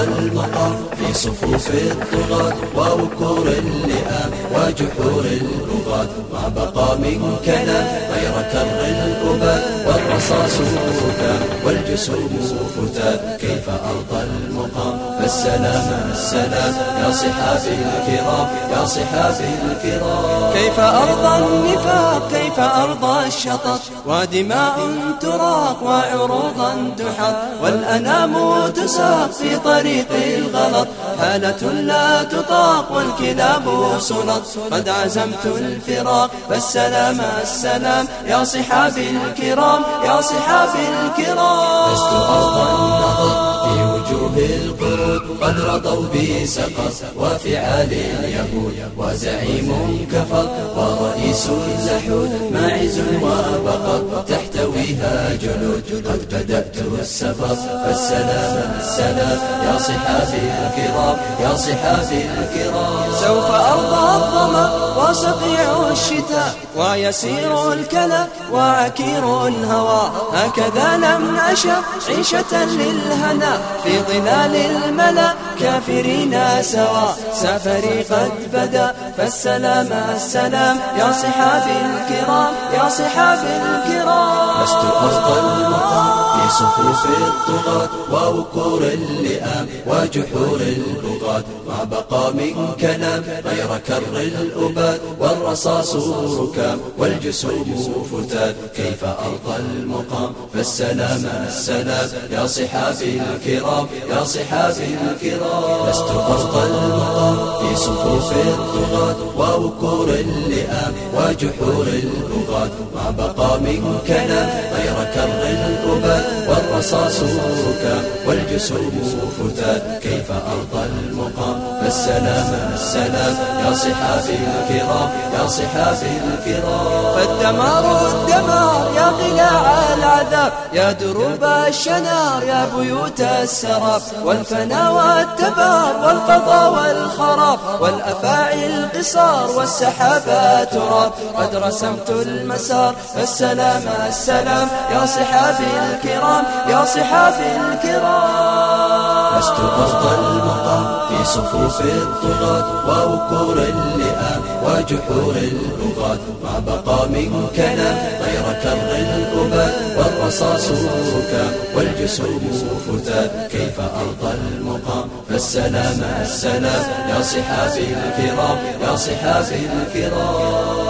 المقام في صفوف الطغاة ووكور اللئام وجحور البغاة، ما بقى منك غير كر الأباد والرصاص ركام والجسوم فتات. كيف أرضى المقام فالسلام السلام يا صحابي الكرام يا صحابي الكرام. كيف أرضى النفاق كيف أرضى الشطط ودماء تراق وعروضا تحط والأنام تساق في طريق الغلط، حالة لا تطاق والكلاب سلط. قد عزمت الفراق فالسلام السلام يا صحابي الكرام يا صحابي الكرام. لست أرضى النظر في وجوه القرود قد رضوا بسقط وفعال اليهود وزعيم كفر ورئيس لحود ماعز وبقر تحتويها جلود. قد بدأت السفر فالسلام السلام يا صحابي الكرام يا صحابي الكرام. سوف أرضى الظما وصقيع الشتاء ويسير الكلى وعكير الهوى، هكذا لم أشأ عيشة للهنا في ظلال الملا كافرين سوا. سفري قد بدا فالسلام السلام يا صحابي الكرام يا صحابي الكرام. لست أرضى المقام في صفوف الطغاة ووكور اللئام وجحور البغاة، ما بقى من كلام غير كر الأباد والرصاص ركام والجسوم فتات. كيف أرضى المقام فالسلام السلام يا صحابي الكرام يا صحابي الكرام. لست أرضى المقام في صفوف الطغاة ووكور اللئام وجحور البغاة، ما بقى من كلام غير كر الأباد والرصاص ركام والجسوم فتات. كيف أرضى المقام فالسلام السلام يا صحابي الكرام يا صحابي الكرام. فالدمار الدمار يا قلاع العذاب يا دروب الشنار يا بيوت السراب، والفنا والتبار والقضاء والخراب والأفاعي القصار والسحابات تراب. قد رسمت المسار فالسلام السلام يا صحابي الكرام يا صحابي الكرام. لست أرضى المقام في صفوف الطغاة ووكور اللئام وجحور البغاة، ما بقى من كلام غير كر الأباد والرصاص ركام والجسوم فتات. كيف أرضى المقام فالسلام السلام يا صحابي الكرام يا صحابي الكرام.